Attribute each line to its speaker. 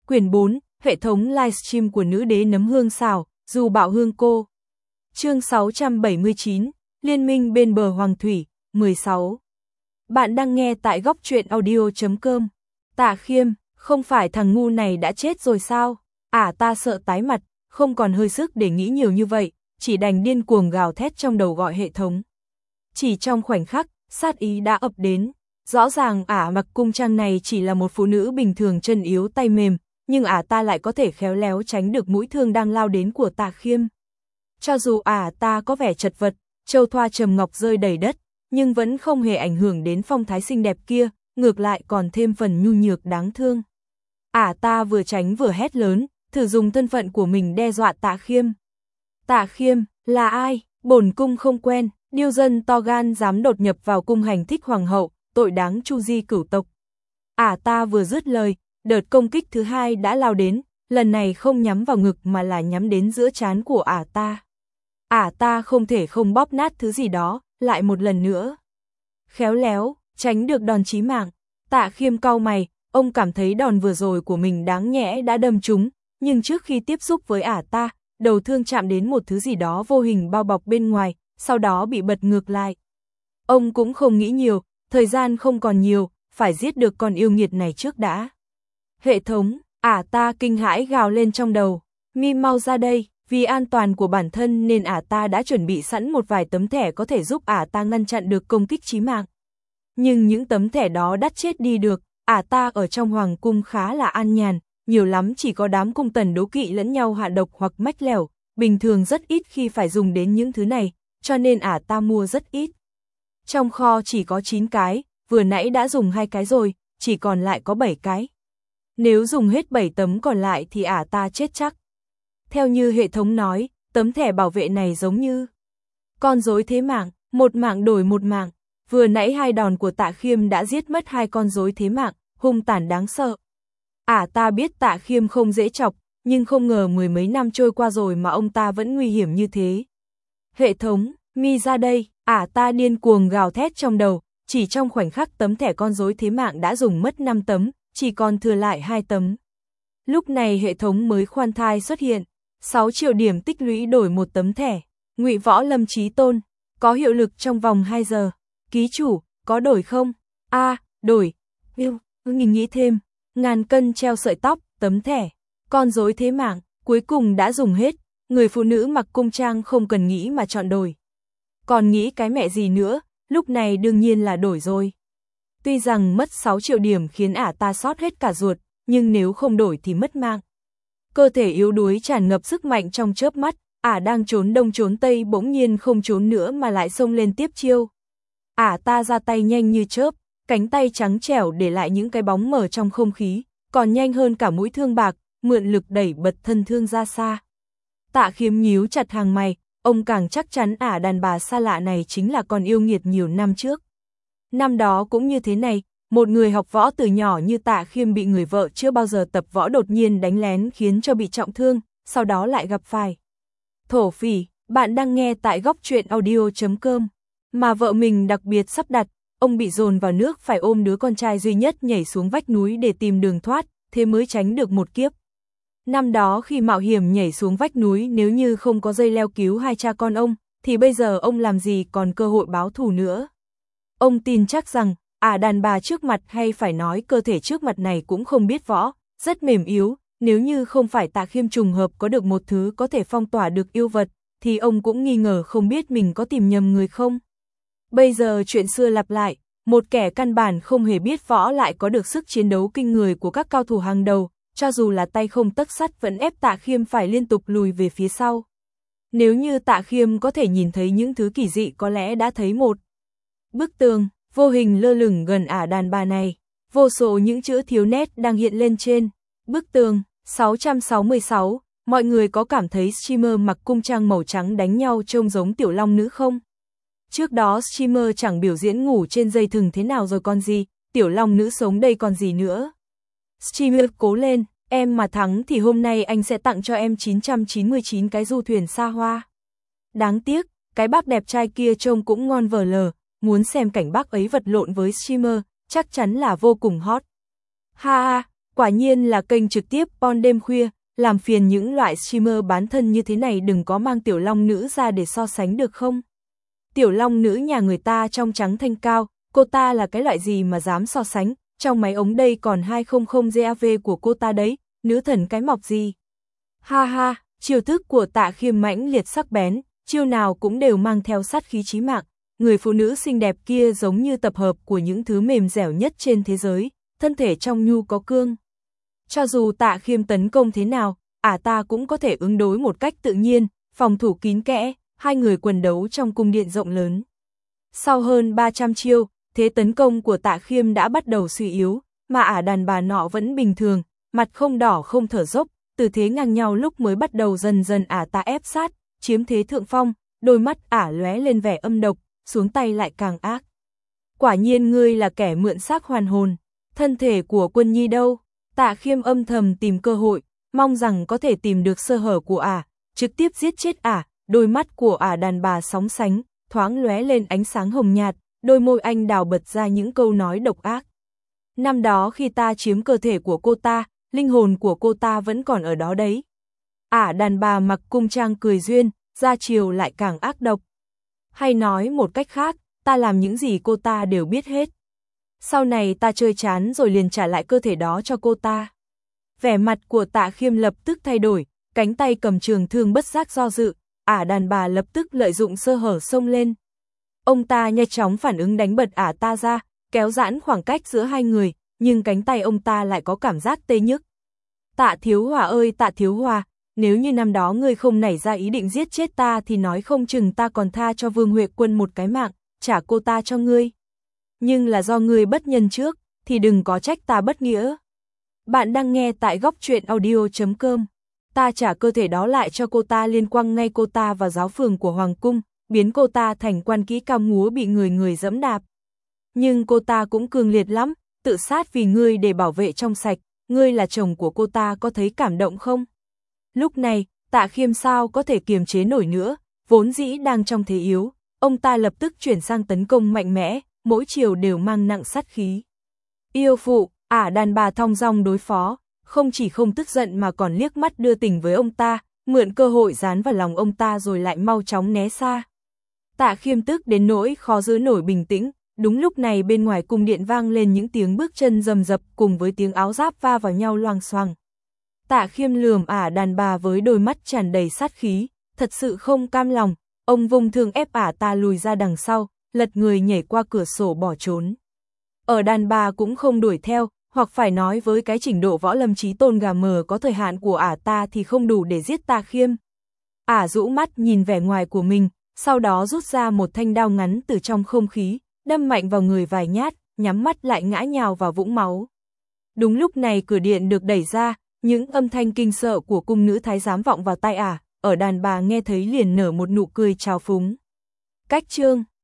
Speaker 1: Quyển 4, hệ thống livestream của nữ đế nấm hương xào, dù bạo hương cô. Chương 679, Liên minh bên bờ Hoàng Thủy, 16. Bạn đang nghe tại góc truyện audio.com. Tạ Khiêm, không phải thằng ngu này đã chết rồi sao? Ta sợ tái mặt, không còn hơi sức để nghĩ nhiều như vậy, chỉ đành điên cuồng gào thét trong đầu gọi hệ thống. Chỉ trong khoảnh khắc, sát ý đã ập đến. Rõ ràng mặc cung trang này chỉ là một phụ nữ bình thường chân yếu tay mềm, nhưng ta lại có thể khéo léo tránh được mũi thương đang lao đến của Tạ Khiêm. Cho dù ta có vẻ chật vật, châu thoa trầm ngọc rơi đầy đất, nhưng vẫn không hề ảnh hưởng đến phong thái xinh đẹp kia, ngược lại còn thêm phần nhu nhược đáng thương. Ta vừa tránh vừa hét lớn, thử dùng thân phận của mình đe dọa Tạ Khiêm. Tạ Khiêm, là ai? Bổn cung không quen, điêu dân to gan dám đột nhập vào cung hành thích hoàng hậu, tội đáng tru di cửu tộc. Ta vừa dứt lời, đợt công kích thứ hai đã lao đến, lần này không nhắm vào ngực mà là nhắm đến giữa trán của ta. Ta không thể không bóp nát thứ gì đó, lại một lần nữa. Khéo léo, tránh được đòn chí mạng. Tạ Khiêm cau mày, ông cảm thấy đòn vừa rồi của mình đáng nhẽ đã đâm trúng, nhưng trước khi tiếp xúc với ta, đầu thương chạm đến một thứ gì đó vô hình bao bọc bên ngoài, sau đó bị bật ngược lại. Ông cũng không nghĩ nhiều, thời gian không còn nhiều, phải giết được con yêu nghiệt này trước đã. Hệ thống, ta kinh hãi gào lên trong đầu, mi mau ra đây, vì an toàn của bản thân nên ta đã chuẩn bị sẵn một vài tấm thẻ có thể giúp ta ngăn chặn được công kích chí mạng. Nhưng những tấm thẻ đó đắt chết đi được, ta ở trong hoàng cung khá là an nhàn, nhiều lắm chỉ có đám cung tần đố kỵ lẫn nhau hạ độc hoặc mách lẻo, bình thường rất ít khi phải dùng đến những thứ này, cho nên ta mua rất ít. Trong kho chỉ có 9 cái, vừa nãy đã dùng 2 cái rồi, chỉ còn lại có 7 cái. Nếu dùng hết 7 tấm còn lại thì ta chết chắc. Theo như hệ thống nói, tấm thẻ bảo vệ này giống như con rối thế mạng, một mạng đổi một mạng. Vừa nãy 2 đòn của Tạ Khiêm đã giết mất 2 con rối thế mạng, hung tàn đáng sợ. Ta biết Tạ Khiêm không dễ chọc, nhưng không ngờ 10 mấy năm trôi qua rồi mà ông ta vẫn nguy hiểm như thế. Hệ thống, mi ra đây, ta điên cuồng gào thét trong đầu, chỉ trong khoảnh khắc tấm thẻ con rối thế mạng đã dùng mất 5 tấm, chỉ còn thừa lại 2 tấm. Lúc này hệ thống mới khoan thai xuất hiện, 6 triệu điểm tích lũy đổi một tấm thẻ, Ngụy Võ Lâm Chí Tôn, có hiệu lực trong vòng 2 giờ. Ký chủ, có đổi không? Đổi. Nghìn nghĩ thêm, ngàn cân treo sợi tóc, tấm thẻ, con rối thế mạng, cuối cùng đã dùng hết, người phụ nữ mặc cung trang không cần nghĩ mà chọn đổi. Còn nghĩ cái mẹ gì nữa, lúc này đương nhiên là đổi rồi. Tuy rằng mất 6 triệu điểm khiến ta sót hết cả ruột, nhưng nếu không đổi thì mất mạng. Cơ thể yếu đuối tràn ngập sức mạnh trong chớp mắt, đang trốn đông trốn tây bỗng nhiên không trốn nữa mà lại xông lên tiếp chiêu. Ta ra tay nhanh như chớp, cánh tay trắng trẻo để lại những cái bóng mờ trong không khí, còn nhanh hơn cả mũi thương bạc, mượn lực đẩy bật thân thương ra xa. Tạ Khiêm nhíu chặt hàng mày, ông càng chắc chắn đàn bà xa lạ này chính là con yêu nghiệt nhiều năm trước. Năm đó cũng như thế này, một người học võ từ nhỏ như Tạ Khiêm bị người vợ chưa bao giờ tập võ đột nhiên đánh lén khiến cho bị trọng thương, sau đó lại gặp phải thổ phỉ. Bạn đang nghe tại góc truyện audio.com. Mà vợ mình đặc biệt sắp đặt, ông bị dồn vào nước phải ôm đứa con trai duy nhất nhảy xuống vách núi để tìm đường thoát, thế mới tránh được một kiếp. Năm đó khi mạo hiểm nhảy xuống vách núi nếu như không có dây leo cứu 2 cha con ông, thì bây giờ ông làm gì còn cơ hội báo thù nữa. Ông tin chắc rằng, đàn bà trước mặt hay phải nói cơ thể trước mặt này cũng không biết võ, rất mềm yếu, nếu như không phải Tạ Khiêm trùng hợp có được một thứ có thể phong tỏa được yêu vật, thì ông cũng nghi ngờ không biết mình có tìm nhầm người không. Bây giờ chuyện xưa lặp lại, một kẻ căn bản không hề biết võ lại có được sức chiến đấu kinh người của các cao thủ hàng đầu, cho dù là tay không tấc sắt vẫn ép Tạ Khiêm phải liên tục lùi về phía sau. Nếu như Tạ Khiêm có thể nhìn thấy những thứ kỳ dị có lẽ đã thấy một bức tường vô hình lơ lửng gần đàn bà này, vô số những chữ thiếu nét đang hiện lên trên bức tường. 666, mọi người có cảm thấy streamer mặc cung trang màu trắng đánh nhau trông giống tiểu long nữ không? Trước đó streamer chẳng biểu diễn ngủ trên dây thừng thế nào rồi còn gì, tiểu long nữ sống đây còn gì nữa. Streamer cố lên, em mà thắng thì hôm nay anh sẽ tặng cho em 999 cái du thuyền xa hoa. Đáng tiếc, cái bác đẹp trai kia trông cũng ngon vờ lờ, muốn xem cảnh bác ấy vật lộn với streamer, chắc chắn là vô cùng hot. Ha ha, Quả nhiên là kênh trực tiếp on đêm khuya, làm phiền những loại streamer bán thân như thế này đừng có mang tiểu long nữ ra để so sánh được không? Tiểu long nữ nhà người ta trong trắng thanh cao, cô ta là cái loại gì mà dám so sánh, trong máy ống đây còn 200 GAV của cô ta đấy, nữ thần cái mọc gì? Ha ha, chiêu thức của Tạ Khiêm mãnh liệt sắc bén, chiêu nào cũng đều mang theo sát khí chí mạng, người phụ nữ xinh đẹp kia giống như tập hợp của những thứ mềm dẻo nhất trên thế giới, thân thể trong nhu có cương. Cho dù Tạ Khiêm tấn công thế nào, ta cũng có thể ứng đối một cách tự nhiên, phòng thủ kín kẽ, hai người quần đấu trong cung điện rộng lớn. Sau hơn 300 chiêu, thế tấn công của Tạ Khiêm đã bắt đầu suy yếu, mà đàn bà nọ vẫn bình thường, mặt không đỏ không thở dốc, từ thế ngang nhau lúc mới bắt đầu dần dần ta ép sát, chiếm thế thượng phong, đôi mắt lóe lên vẻ âm độc, xuống tay lại càng ác. Quả nhiên ngươi là kẻ mượn xác hoàn hồn, thân thể của Quân Nhi đâu? Tạ Khiêm âm thầm tìm cơ hội, mong rằng có thể tìm được sơ hở của trực tiếp giết chết đôi mắt của đàn bà sóng sánh, thoáng lóe lên ánh sáng hồng nhạt, đôi môi anh đào bật ra những câu nói độc ác. Năm đó khi ta chiếm cơ thể của cô ta, linh hồn của cô ta vẫn còn ở đó đấy. Đàn bà mặc cung trang cười duyên, ra chiều lại càng ác độc. Hay nói một cách khác, ta làm những gì cô ta đều biết hết. Sau này ta chơi chán rồi liền trả lại cơ thể đó cho cô ta. Vẻ mặt của Tạ Khiêm lập tức thay đổi, cánh tay cầm trường thương bất giác do dự, đàn bà lập tức lợi dụng sơ hở xông lên. Ông ta nhanh chóng phản ứng đánh bật ta ra, kéo giãn khoảng cách giữa hai người, nhưng cánh tay ông ta lại có cảm giác tê nhức. Tạ Thiếu Hòa ơi Tạ Thiếu Hòa, nếu như năm đó ngươi không nảy ra ý định giết chết ta thì nói không chừng ta còn tha cho Vương Huệ Quân một cái mạng, trả cô ta cho ngươi. Nhưng là do ngươi bất nhân trước, thì đừng có trách ta bất nghĩa. Bạn đang nghe tại góc truyện audio.com. Ta trả cơ thể đó lại cho cô ta liên quăng ngay cô ta vào giáo phường của Hoàng Cung, biến cô ta thành quan kỹ cao múa bị người dẫm đạp. Nhưng cô ta cũng cường liệt lắm, tự sát vì ngươi để bảo vệ trong sạch, ngươi là chồng của cô ta có thấy cảm động không? Lúc này, Tạ Khiêm sao có thể kiềm chế nổi nữa, vốn dĩ đang trong thế yếu, ông ta lập tức chuyển sang tấn công mạnh mẽ, mỗi chiều đều mang nặng sát khí. Yêu phụ, đàn bà thong dong đối phó, không chỉ không tức giận mà còn liếc mắt đưa tình với ông ta, mượn cơ hội dán vào lòng ông ta rồi lại mau chóng né xa. Tạ Khiêm tức đến nỗi khó giữ nổi bình tĩnh, đúng lúc này bên ngoài cung điện vang lên những tiếng bước chân rầm rập cùng với tiếng áo giáp va vào nhau loang xoang. Tạ Khiêm lườm đàn bà với đôi mắt tràn đầy sát khí, thật sự không cam lòng, ông vung thương ép ta lùi ra đằng sau, lật người nhảy qua cửa sổ bỏ trốn. Ở đàn bà cũng không đuổi theo, hoặc phải nói với cái trình độ võ lâm chí tôn gà mờ có thời hạn của ta thì không đủ để giết Tạ Khiêm. Rũ mắt nhìn vẻ ngoài của mình, sau đó rút ra một thanh đao ngắn từ trong không khí, đâm mạnh vào người vài nhát, nhắm mắt lại ngã nhào vào vũng máu. Đúng lúc này cửa điện được đẩy ra, những âm thanh kinh sợ của cung nữ thái giám vọng vào tai ở đàn bà nghe thấy liền nở một nụ cười trào phúng. Cách chương